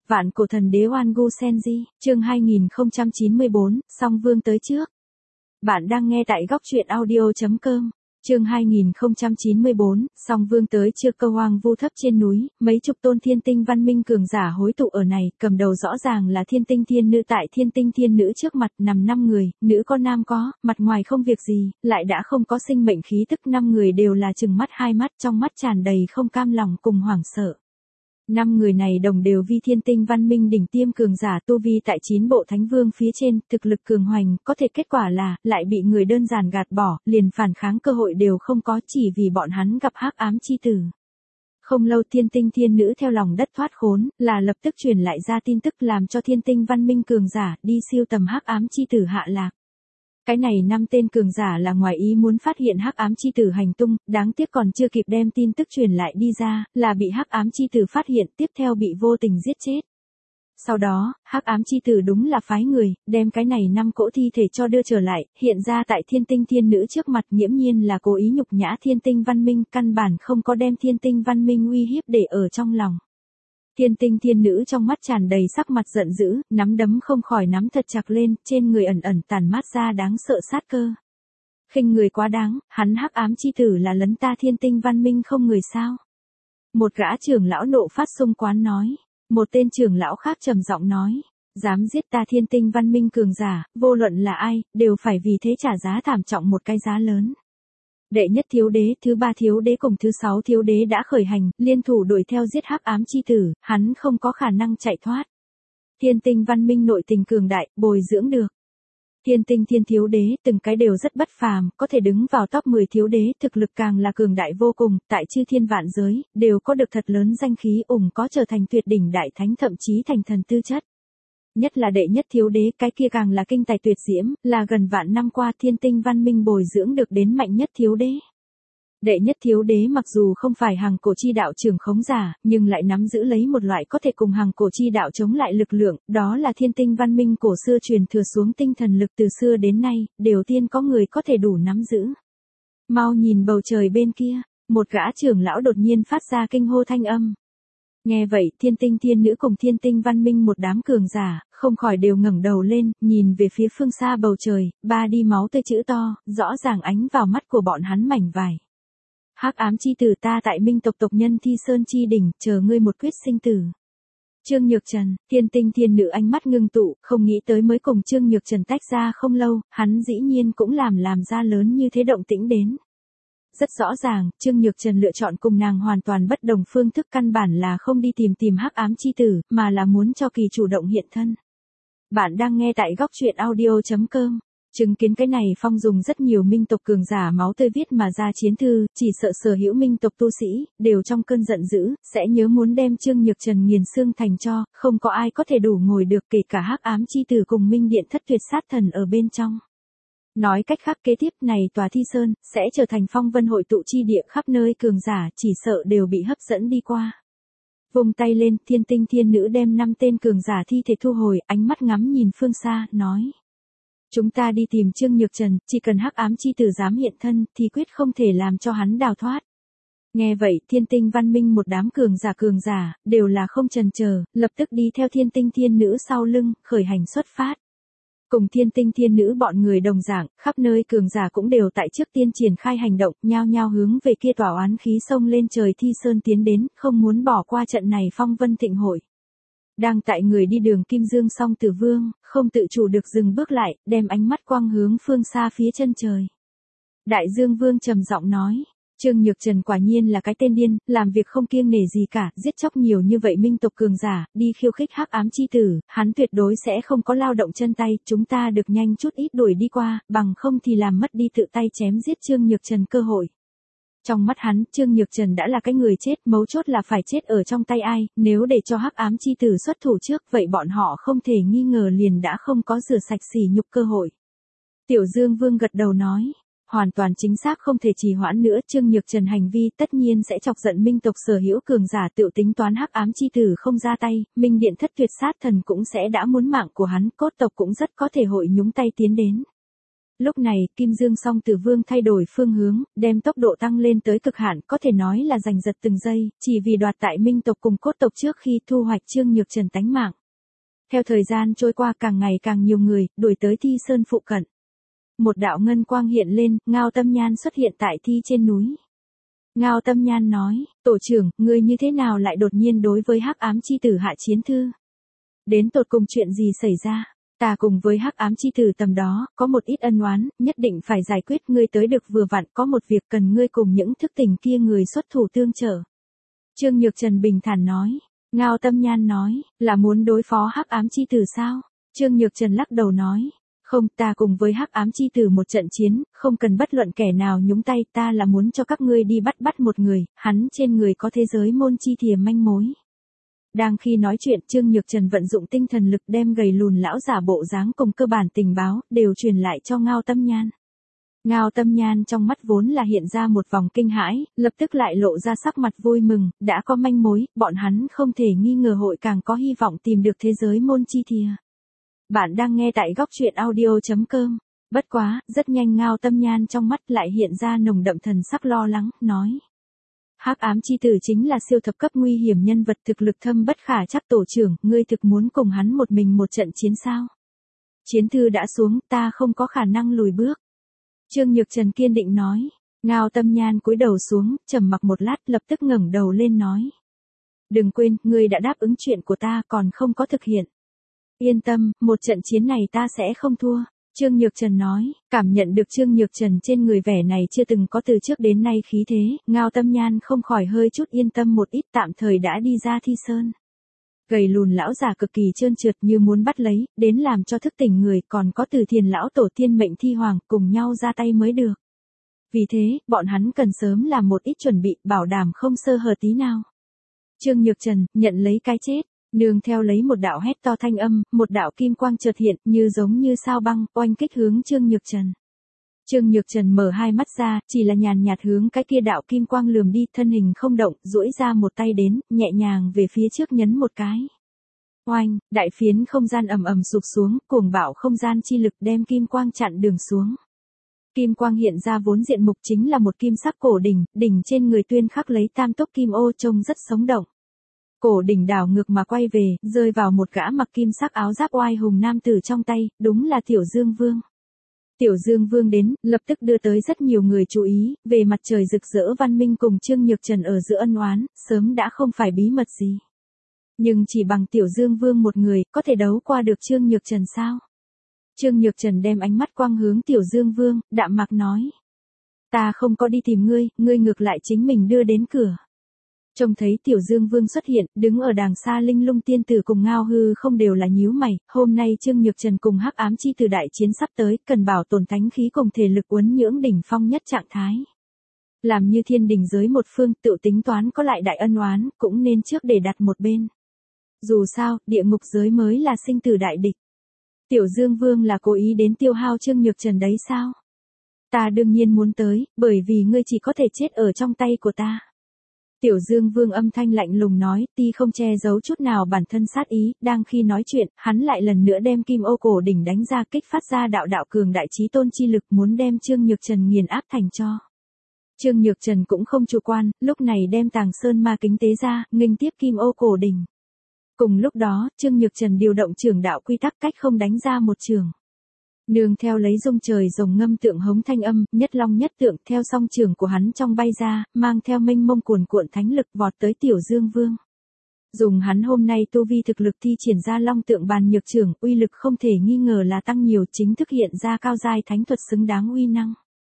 Vạn cổ thần đế Oan Gu Senji, chương 2094, Song Vương tới trước. Bạn đang nghe tại góc truyện audio.com. Chương 2094, Song Vương tới chưa. Cơ hoang vu thấp trên núi, mấy chục tôn thiên tinh văn minh cường giả hối tụ ở này, cầm đầu rõ ràng là thiên tinh thiên nữ. Tại thiên tinh thiên nữ trước mặt nằm 5 người, nữ có nam có, mặt ngoài không việc gì, lại đã không có sinh mệnh khí tức. 5 người đều là trừng mắt hai mắt, trong mắt tràn đầy không cam lòng cùng hoảng sợ. 5 người này đồng đều vi thiên tinh văn minh đỉnh tiêm cường giả, tu vi tại 9 bộ thánh vương phía trên, thực lực cường hoành, có thể kết quả là, lại bị người đơn giản gạt bỏ, liền phản kháng cơ hội đều không có, chỉ vì bọn hắn gặp hắc ám chi tử. Không lâu thiên tinh thiên nữ theo lòng đất thoát khốn, là lập tức truyền lại ra tin tức làm cho thiên tinh văn minh cường giả đi siêu tầm hắc ám chi tử hạ lạc. Cái này 5 tên cường giả là ngoài ý muốn phát hiện hắc ám chi tử hành tung, đáng tiếc còn chưa kịp đem tin tức truyền lại đi ra, là bị hắc ám chi tử phát hiện, tiếp theo bị vô tình giết chết. Sau đó, hắc ám chi tử đúng là phái người, đem cái này 5 cỗ thi thể cho đưa trở lại, hiện ra tại thiên tinh thiên nữ trước mặt, nghiễm nhiên là cố ý nhục nhã thiên tinh văn minh, căn bản không có đem thiên tinh văn minh uy hiếp để ở trong lòng. Thiên tinh thiên nữ trong mắt tràn đầy sắc mặt giận dữ, nắm đấm không khỏi nắm thật chặt lên, trên người ẩn ẩn tàn mát ra đáng sợ sát cơ. Khinh người quá đáng, hắn hắc ám chi tử là lấn ta thiên tinh văn minh không người sao? Một gã trưởng lão nộ phát xung quán nói, một tên trưởng lão khác trầm giọng nói, dám giết ta thiên tinh văn minh cường giả, vô luận là ai, đều phải vì thế trả giá thảm trọng một cái giá lớn. Đệ nhất thiếu đế, thứ 3 thiếu đế cùng thứ 6 thiếu đế đã khởi hành, liên thủ đuổi theo giết hắc ám chi tử, hắn không có khả năng chạy thoát. Thiên tinh văn minh nội tình cường đại, bồi dưỡng được. Thiên tinh thiên thiếu đế, từng cái đều rất bất phàm, có thể đứng vào top 10 thiếu đế, thực lực càng là cường đại vô cùng, tại chư thiên vạn giới, đều có được thật lớn danh khí, có trở thành tuyệt đỉnh đại thánh, thậm chí thành thần tư chất. Nhất là đệ nhất thiếu đế, cái kia càng là kinh tài tuyệt diễm, là gần vạn năm qua thiên tinh văn minh bồi dưỡng được đến mạnh nhất thiếu đế. Đệ nhất thiếu đế mặc dù không phải hàng cổ chi đạo trưởng khống giả, nhưng lại nắm giữ lấy một loại có thể cùng hàng cổ chi đạo chống lại lực lượng, đó là thiên tinh văn minh cổ xưa truyền thừa xuống tinh thần lực từ xưa đến nay, đều tiên có người có thể đủ nắm giữ. Mau nhìn bầu trời bên kia, một gã trưởng lão đột nhiên phát ra kinh hô thanh âm. Nghe vậy, thiên tinh thiên nữ cùng thiên tinh văn minh một đám cường giả, không khỏi đều ngẩng đầu lên, nhìn về phía phương xa bầu trời, 3 đi máu tươi chữ to, rõ ràng ánh vào mắt của bọn hắn mảnh vải. Hắc ám chi tử, ta tại minh tộc tộc nhân Thi Sơn chi đỉnh, chờ ngươi một quyết sinh tử. Trương Nhược Trần, thiên tinh thiên nữ ánh mắt ngưng tụ, không nghĩ tới mới cùng Trương Nhược Trần tách ra không lâu, hắn dĩ nhiên cũng làm ra lớn như thế động tĩnh đến. Rất rõ ràng, Trương Nhược Trần lựa chọn cùng nàng hoàn toàn bất đồng phương thức, căn bản là không đi tìm hắc ám chi tử, mà là muốn cho kỳ chủ động hiện thân. Bạn đang nghe tại góc truyện audio.com. Chứng kiến cái này Phong dùng rất nhiều minh tộc cường giả máu tươi viết mà ra chiến thư, chỉ sợ sở hữu minh tộc tu sĩ, đều trong cơn giận dữ, sẽ nhớ muốn đem Trương Nhược Trần nghiền xương thành tro, không có ai có thể đủ ngồi được, kể cả hắc ám chi tử cùng minh điện thất tuyệt sát thần ở bên trong. Nói cách khác, kế tiếp này tòa Thi Sơn, sẽ trở thành phong vân hội tụ chi địa, khắp nơi cường giả, chỉ sợ đều bị hấp dẫn đi qua. Vùng tay lên, thiên tinh thiên nữ đem 5 tên cường giả thi thể thu hồi, ánh mắt ngắm nhìn phương xa, nói. Chúng ta đi tìm Trương Nhược Trần, chỉ cần hắc ám chi tử dám hiện thân, thì quyết không thể làm cho hắn đào thoát. Nghe vậy, thiên tinh văn minh một đám cường giả, đều là không chần chờ, lập tức đi theo thiên tinh thiên nữ sau lưng, khởi hành xuất phát. Cùng thiên tinh thiên nữ bọn người đồng dạng, khắp nơi cường giả cũng đều tại trước tiên triển khai hành động, nhao nhao hướng về kia tỏa oán khí sông lên trời Thi Sơn tiến đến, không muốn bỏ qua trận này phong vân thịnh hội. Đang tại người đi đường Kim Dương Song Tử Vương, không tự chủ được dừng bước lại, đem ánh mắt quang hướng phương xa phía chân trời. Đại Dương Vương trầm giọng nói, Trương Nhược Trần quả nhiên là cái tên điên, làm việc không kiêng nể gì cả, giết chóc nhiều như vậy minh tộc cường giả, đi khiêu khích hắc ám chi tử, hắn tuyệt đối sẽ không có lao động chân tay, chúng ta được nhanh chút ít đuổi đi qua, bằng không thì làm mất đi tự tay chém giết Trương Nhược Trần cơ hội. Trong mắt hắn, Trương Nhược Trần đã là cái người chết, mấu chốt là phải chết ở trong tay ai, nếu để cho hắc ám chi tử xuất thủ trước, vậy bọn họ không thể nghi ngờ liền đã không có rửa sạch sỉ nhục cơ hội. Tiểu Dương Vương gật đầu nói, hoàn toàn chính xác, không thể trì hoãn nữa, Trương Nhược Trần hành vi tất nhiên sẽ chọc giận minh tộc sở hữu cường giả, tự tính toán hắc ám chi tử không ra tay, minh điện thất tuyệt sát thần cũng sẽ đã muốn mạng của hắn, cốt tộc cũng rất có thể hội nhúng tay tiến đến. Lúc này, Kim Dương Song Tử Vương thay đổi phương hướng, đem tốc độ tăng lên tới cực hạn, có thể nói là giành giật từng giây, chỉ vì đoạt tại Minh tộc cùng Cốt tộc trước khi thu hoạch Trương Nhược Trần tánh mạng. Theo thời gian trôi qua càng ngày càng nhiều người, đuổi tới Thi Sơn phụ cận. Một đạo ngân quang hiện lên, Ngao Tâm Nhan xuất hiện tại Thi trên núi. Ngao Tâm Nhan nói, tổ trưởng, ngươi như thế nào lại đột nhiên đối với Hắc Ám Chi Tử hạ chiến thư? Đến tột cùng chuyện gì xảy ra? Ta cùng với Hắc Ám Chi Tử tầm đó, có một ít ân oán, nhất định phải giải quyết, ngươi tới được vừa vặn, có một việc cần ngươi cùng những thức tỉnh kia người xuất thủ tương trợ. Trương Nhược Trần bình thản nói. Ngao Tâm Nhan nói, là muốn đối phó Hắc Ám Chi Tử sao? Trương Nhược Trần lắc đầu nói, không, ta cùng với Hắc Ám Chi Tử một trận chiến, không cần bất luận kẻ nào nhúng tay, ta là muốn cho các ngươi đi bắt một người, hắn trên người có thế giới môn chi thìa manh mối. Đang khi nói chuyện, Trương Nhược Trần vận dụng tinh thần lực đem gầy lùn lão giả bộ dáng cùng cơ bản tình báo, đều truyền lại cho Ngao Tâm Nhan. Ngao Tâm Nhan trong mắt vốn là hiện ra một vòng kinh hãi, lập tức lại lộ ra sắc mặt vui mừng, đã có manh mối, bọn hắn không thể nghi ngờ hội càng có hy vọng tìm được thế giới môn chi thìa. Bạn đang nghe tại góc truyện audio.com. Bất quá, rất nhanh Ngao Tâm Nhan trong mắt lại hiện ra nồng đậm thần sắc lo lắng, nói. Hắc Ám Chi Tử chính là siêu thập cấp nguy hiểm nhân vật, thực lực thâm bất khả trắc, tổ trưởng, ngươi thực muốn cùng hắn một mình một trận chiến sao? Chiến thư đã xuống, ta không có khả năng lùi bước. Trương Nhược Trần kiên định nói. Ngao Tâm Nhan cúi đầu xuống, trầm mặc một lát, lập tức ngẩng đầu lên nói. Đừng quên, ngươi đã đáp ứng chuyện của ta, còn không có thực hiện. Yên tâm, một trận chiến này ta sẽ không thua. Trương Nhược Trần nói, cảm nhận được Trương Nhược Trần trên người vẻ này chưa từng có từ trước đến nay khí thế, Ngao Tâm Nhan không khỏi hơi chút yên tâm một ít, tạm thời đã đi ra Thi Sơn. Gầy lùn lão già cực kỳ trơn trượt như muốn bắt lấy, đến làm cho thức tỉnh người, còn có Từ Thiền lão tổ tiên mệnh Thi Hoàng cùng nhau ra tay mới được. Vì thế, bọn hắn cần sớm làm một ít chuẩn bị, bảo đảm không sơ hở tí nào. Trương Nhược Trần, nhận lấy cái chết. Nương theo lấy một đạo hét to thanh âm, một đạo kim quang chợt hiện, như giống như sao băng, oanh kích hướng Trương Nhược Trần. Trương Nhược Trần mở hai mắt ra, chỉ là nhàn nhạt hướng cái kia đạo kim quang lườm đi, thân hình không động, duỗi ra một tay đến, nhẹ nhàng về phía trước nhấn một cái. Oanh, đại phiến không gian ầm ầm sụp xuống, cuồng bạo không gian chi lực đem kim quang chặn đường xuống. Kim quang hiện ra vốn diện mục chính là một kim sắc cổ đỉnh, đỉnh trên người tuyên khắc lấy tam túc kim ô trông rất sống động. Cổ đỉnh đảo ngược mà quay về, rơi vào một gã mặc kim sắc áo giáp oai hùng nam tử trong tay, đúng là Tiểu Dương Vương. Tiểu Dương Vương đến, lập tức đưa tới rất nhiều người chú ý, về mặt trời rực rỡ văn minh cùng Trương Nhược Trần ở giữa ân oán, sớm đã không phải bí mật gì. Nhưng chỉ bằng Tiểu Dương Vương một người, có thể đấu qua được Trương Nhược Trần sao? Trương Nhược Trần đem ánh mắt quang hướng Tiểu Dương Vương, đạm mạc nói. Ta không có đi tìm ngươi, ngươi ngược lại chính mình đưa đến cửa. Trông thấy Tiểu Dương Vương xuất hiện, đứng ở đàng xa Linh Lung tiên tử cùng Ngao Hư không đều là nhíu mày, hôm nay Trương Nhược Trần cùng Hắc Ám Chi Tử đại chiến sắp tới, cần bảo tồn thánh khí cùng thể lực uốn nhưỡng đỉnh phong nhất trạng thái. Làm như thiên đình giới một phương, tự tính toán có lại đại ân oán, cũng nên trước để đặt một bên. Dù sao, địa ngục giới mới là sinh tử đại địch. Tiểu Dương Vương là cố ý đến tiêu hao Trương Nhược Trần đấy sao? Ta đương nhiên muốn tới, bởi vì ngươi chỉ có thể chết ở trong tay của ta. Tiểu Dương Vương âm thanh lạnh lùng nói, ti không che giấu chút nào bản thân sát ý, đang khi nói chuyện, hắn lại lần nữa đem kim ô cổ đỉnh đánh ra, kích phát ra đạo đạo cường đại chí tôn chi lực, muốn đem Trương Nhược Trần nghiền áp thành tro. Trương Nhược Trần cũng không chủ quan, lúc này đem Tàng Sơn ma kính tế ra, nghênh tiếp kim ô cổ đỉnh. Cùng lúc đó, Trương Nhược Trần điều động trường đạo quy tắc cách không đánh ra một trường. Nương theo lấy rung trời rồng ngâm tượng hống thanh âm, nhất long nhất tượng theo song trường của hắn trong bay ra, mang theo mênh mông cuồn cuộn thánh lực vọt tới Tiểu Dương Vương. Dùng hắn hôm nay tu vi thực lực thi triển ra long tượng bàn nhược trường, uy lực không thể nghi ngờ là tăng nhiều, chính thức hiện ra cao giai thánh thuật xứng đáng uy năng.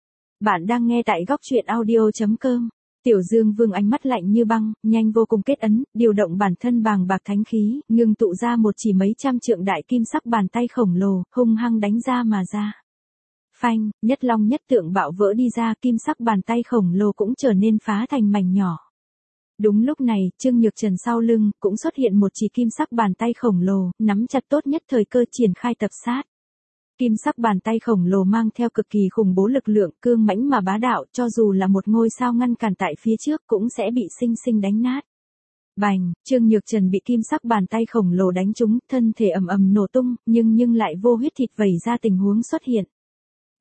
Bạn đang nghe tại góc truyện audio.com. Tiểu Dương Vương ánh mắt lạnh như băng, nhanh vô cùng kết ấn, điều động bản thân bàng bạc thánh khí, ngưng tụ ra một chỉ mấy trăm trượng đại kim sắc bàn tay khổng lồ, hung hăng đánh ra mà ra. Phanh, nhất long nhất tượng bạo vỡ đi ra, kim sắc bàn tay khổng lồ cũng trở nên phá thành mảnh nhỏ. Đúng lúc này, Trương Nhược Trần sau lưng, cũng xuất hiện một chỉ kim sắc bàn tay khổng lồ, nắm chặt tốt nhất thời cơ triển khai tập sát. Kim sắc bàn tay khổng lồ mang theo cực kỳ khủng bố lực lượng, cương mãnh mà bá đạo, cho dù là một ngôi sao ngăn cản tại phía trước cũng sẽ bị sinh sinh đánh nát. Bành, Trương Nhược Trần bị kim sắc bàn tay khổng lồ đánh trúng, thân thể ầm ầm nổ tung, nhưng lại vô huyết thịt vẩy ra tình huống xuất hiện.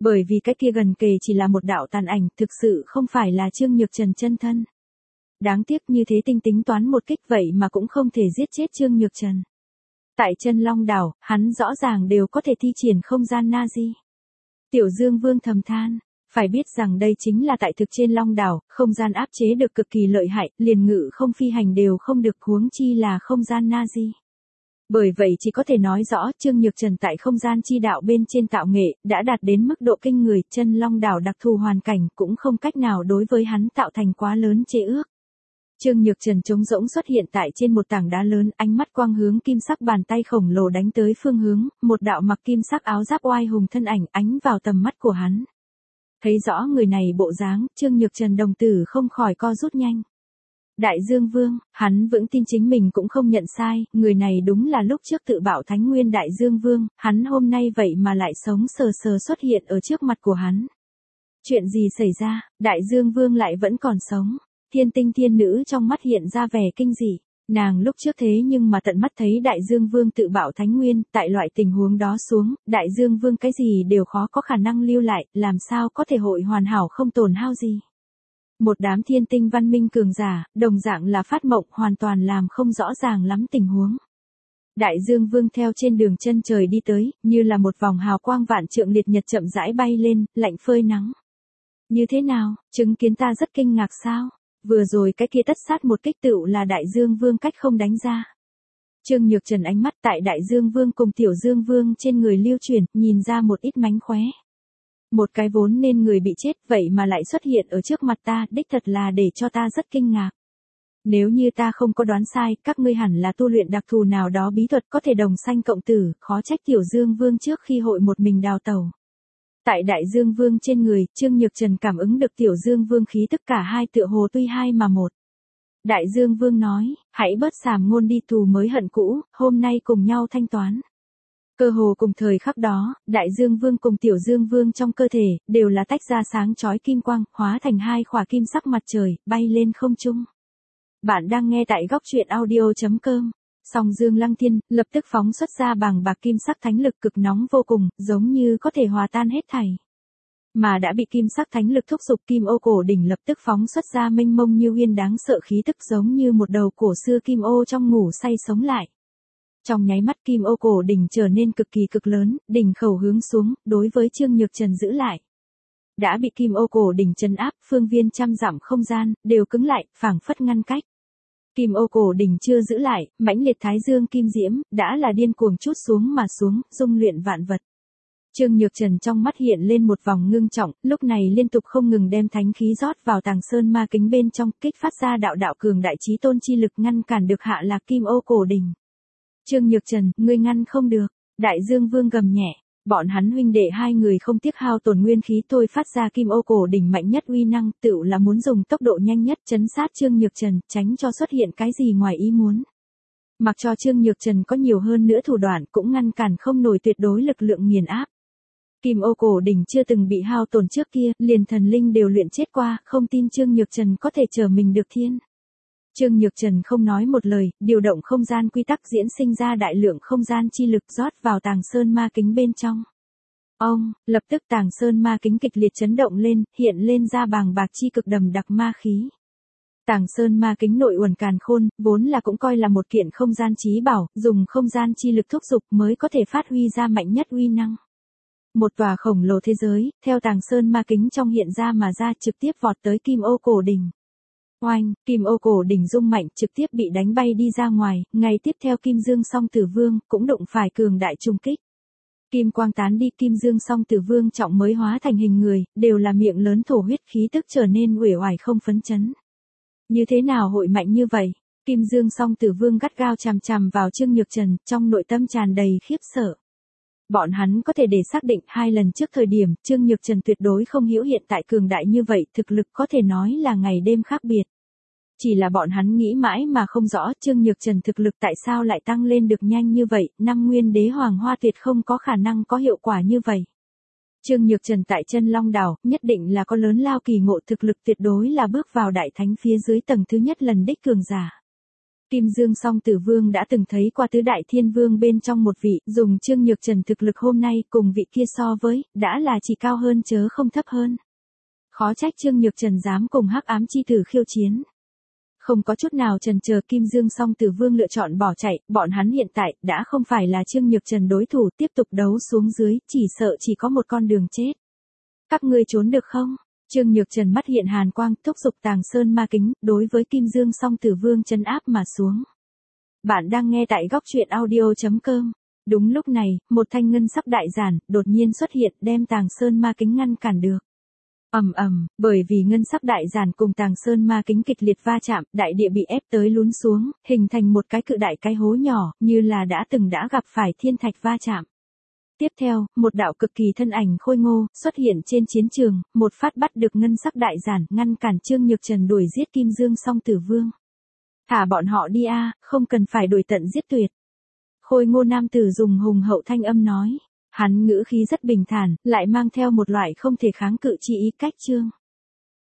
Bởi vì cái kia gần kề chỉ là một đạo tàn ảnh, thực sự không phải là Trương Nhược Trần chân thân. Đáng tiếc như thế tinh tính toán một kích vậy mà cũng không thể giết chết Trương Nhược Trần. Tại chân Long đảo, hắn rõ ràng đều có thể thi triển không gian Nazi. Tiểu Dương Vương thầm than, phải biết rằng đây chính là tại thực trên Long đảo, không gian áp chế được cực kỳ lợi hại, liền ngự không phi hành đều không được, huống chi là không gian Nazi. Bởi vậy chỉ có thể nói rõ Trương Nhược Trần tại không gian chi đạo bên trên tạo nghệ, đã đạt đến mức độ kinh người, chân Long đảo đặc thù hoàn cảnh cũng không cách nào đối với hắn tạo thành quá lớn chế ước. Trương Nhược Trần trống rỗng xuất hiện tại trên một tảng đá lớn, ánh mắt quang hướng kim sắc bàn tay khổng lồ đánh tới phương hướng, một đạo mặc kim sắc áo giáp oai hùng thân ảnh ánh vào tầm mắt của hắn. Thấy rõ người này bộ dáng, Trương Nhược Trần đồng tử không khỏi co rút nhanh. Đại Dương Vương, hắn vững tin chính mình cũng không nhận sai, người này đúng là lúc trước tự bảo Thánh Nguyên Đại Dương Vương, hắn hôm nay vậy mà lại sống sờ sờ xuất hiện ở trước mặt của hắn. Chuyện gì xảy ra, Đại Dương Vương lại vẫn còn sống? Thiên Tinh Thiên Nữ trong mắt hiện ra vẻ kinh dị. Nàng lúc trước thế nhưng mà tận mắt thấy Đại Dương Vương tự bảo Thánh Nguyên, tại loại tình huống đó xuống, Đại Dương Vương cái gì đều khó có khả năng lưu lại, làm sao có thể hội hoàn hảo không tổn hao gì. Một đám thiên tinh văn minh cường giả, đồng dạng là phát mộng, hoàn toàn làm không rõ ràng lắm tình huống. Đại Dương Vương theo trên đường chân trời đi tới, như là một vòng hào quang vạn trượng liệt nhật chậm rãi bay lên, lạnh phơi nắng. Như thế nào, chứng kiến ta rất kinh ngạc sao? Vừa rồi cái kia tất sát một kích tựu là Đại Dương Vương cách không đánh ra. Trương Nhược Trần ánh mắt tại Đại Dương Vương cùng Tiểu Dương Vương trên người lưu chuyển, nhìn ra một ít mánh khóe. Một cái vốn nên người bị chết vậy mà lại xuất hiện ở trước mặt ta, đích thật là để cho ta rất kinh ngạc. Nếu như ta không có đoán sai, các ngươi hẳn là tu luyện đặc thù nào đó bí thuật có thể đồng sanh cộng tử, khó trách Tiểu Dương Vương trước khi hội một mình đào tẩu. Tại Đại Dương Vương trên người, Trương Nhược Trần cảm ứng được Tiểu Dương Vương khí tức cả hai tựa hồ tuy hai mà một. Đại Dương Vương nói, hãy bớt sàm ngôn đi, thù mới hận cũ, hôm nay cùng nhau thanh toán. Cơ hồ cùng thời khắc đó, Đại Dương Vương cùng Tiểu Dương Vương trong cơ thể, đều là tách ra sáng chói kim quang, hóa thành hai khỏa kim sắc mặt trời, bay lên không trung. Bạn đang nghe tại góc truyện audio.com. Song Dương Lăng Thiên, lập tức phóng xuất ra bàng bạc kim sắc thánh lực cực nóng vô cùng, giống như có thể hòa tan hết thảy. Mà đã bị kim sắc thánh lực thúc giục, Kim Ô cổ đỉnh lập tức phóng xuất ra mênh mông như uyên đáng sợ khí tức, giống như một đầu cổ xưa kim ô trong ngủ say sống lại. Trong nháy mắt Kim Ô cổ đỉnh trở nên cực kỳ cực lớn, đỉnh khẩu hướng xuống, đối với Trương Nhược Trần giữ lại. Đã bị Kim Ô cổ đỉnh trấn áp, phương viên trăm dặm không gian, đều cứng lại, phảng phất ngăn cách. Kim Ô cổ đỉnh chưa giữ lại, mãnh liệt thái dương kim diễm, đã là điên cuồng trút xuống mà xuống, dung luyện vạn vật. Trương Nhược Trần trong mắt hiện lên một vòng ngưng trọng, lúc này liên tục không ngừng đem thánh khí rót vào Tàng Sơn ma kính bên trong, kích phát ra đạo đạo cường đại chí tôn chi lực ngăn cản được hạ lạc Kim Ô cổ đỉnh. Trương Nhược Trần, ngươi ngăn không được. Đại Dương Vương gầm nhẹ, bọn hắn huynh đệ hai người không tiếc hao tổn nguyên khí thôi phát ra Kim Ô cổ đỉnh mạnh nhất uy năng, tựu là muốn dùng tốc độ nhanh nhất trấn sát Trương Nhược Trần, tránh cho xuất hiện cái gì ngoài ý muốn. Mặc cho Trương Nhược Trần có nhiều hơn nữa thủ đoạn cũng ngăn cản không nổi tuyệt đối lực lượng nghiền áp. Kim Ô cổ đỉnh chưa từng bị hao tổn trước kia, liền thần linh đều luyện chết qua, không tin Trương Nhược Trần có thể trở mình được thiên. Trương Nhược Trần không nói một lời, điều động không gian quy tắc diễn sinh ra đại lượng không gian chi lực rót vào Tàng Sơn ma kính bên trong. Lập tức Tàng Sơn ma kính kịch liệt chấn động lên, hiện lên ra bàng bạc chi cực đầm đặc ma khí. Tàng Sơn ma kính nội uẩn càn khôn, vốn là cũng coi là một kiện không gian chí bảo, dùng không gian chi lực thúc giục mới có thể phát huy ra mạnh nhất uy năng. Một tòa khổng lồ thế giới, theo Tàng Sơn ma kính trong hiện ra mà ra trực tiếp vọt tới Kim Ô cổ đỉnh. Oanh, Kim Ô cổ đỉnh rung mạnh trực tiếp bị đánh bay đi ra ngoài, ngày tiếp theo Kim Dương Song Tử Vương cũng đụng phải cường đại trùng kích. Kim quang tán đi, Kim Dương Song Tử Vương trọng mới hóa thành hình người, đều là miệng lớn thổ huyết, khí tức trở nên uể oải không phấn chấn. Như thế nào hội mạnh như vậy? Kim Dương Song Tử Vương gắt gao chằm chằm vào Trương Nhược Trần, trong nội tâm tràn đầy khiếp sợ. Bọn hắn có thể để xác định 2 lần trước thời điểm, Trương Nhược Trần tuyệt đối không hiểu hiện tại cường đại như vậy, thực lực có thể nói là ngày đêm khác biệt. Chỉ là bọn hắn nghĩ mãi mà không rõ Trương Nhược Trần thực lực tại sao lại tăng lên được nhanh như vậy, 5 nguyên đế hoàng hoa tuyệt không có khả năng có hiệu quả như vậy. Trương Nhược Trần tại chân Long đảo, nhất định là có lớn lao kỳ ngộ, thực lực tuyệt đối là bước vào đại thánh phía dưới tầng thứ nhất lần đích cường giả. Kim Dương Song Tử Vương đã từng thấy qua tứ đại thiên vương bên trong một vị, dùng Trương Nhược Trần thực lực hôm nay cùng vị kia so với, đã là chỉ cao hơn chớ không thấp hơn. Khó trách Trương Nhược Trần dám cùng Hắc Ám Chi Tử khiêu chiến. Không có chút nào chần chờ, Kim Dương Song Tử Vương lựa chọn bỏ chạy, bọn hắn hiện tại đã không phải là Trương Nhược Trần đối thủ, tiếp tục đấu xuống dưới, chỉ sợ chỉ có một con đường chết. Các ngươi trốn được không? Trương Nhược Trần mắt hiện hàn quang, thúc giục Tàng Sơn Ma Kính, đối với Kim Dương Song Tử Vương trấn áp mà xuống. Bạn đang nghe tại góc truyện audio.com. Đúng lúc này, một thanh ngân sắc đại giản đột nhiên xuất hiện, đem Tàng Sơn Ma Kính ngăn cản được. Bởi vì ngân sắc đại giản cùng Tàng Sơn Ma Kính kịch liệt va chạm, đại địa bị ép tới lún xuống, hình thành một cái cự đại cái hố nhỏ, như là đã gặp phải thiên thạch va chạm. Tiếp theo, một đạo cực kỳ thân ảnh khôi ngô xuất hiện trên chiến trường, một phát bắt được ngân sắc đại giản, ngăn cản Trương Nhược Trần đuổi giết Kim Dương Song Tử Vương. Thả bọn họ đi a, không cần phải đuổi tận giết tuyệt. Khôi ngô nam tử dùng hùng hậu thanh âm nói. Hắn ngữ khí rất bình thản, lại mang theo một loại không thể kháng cự chi ý cách Trương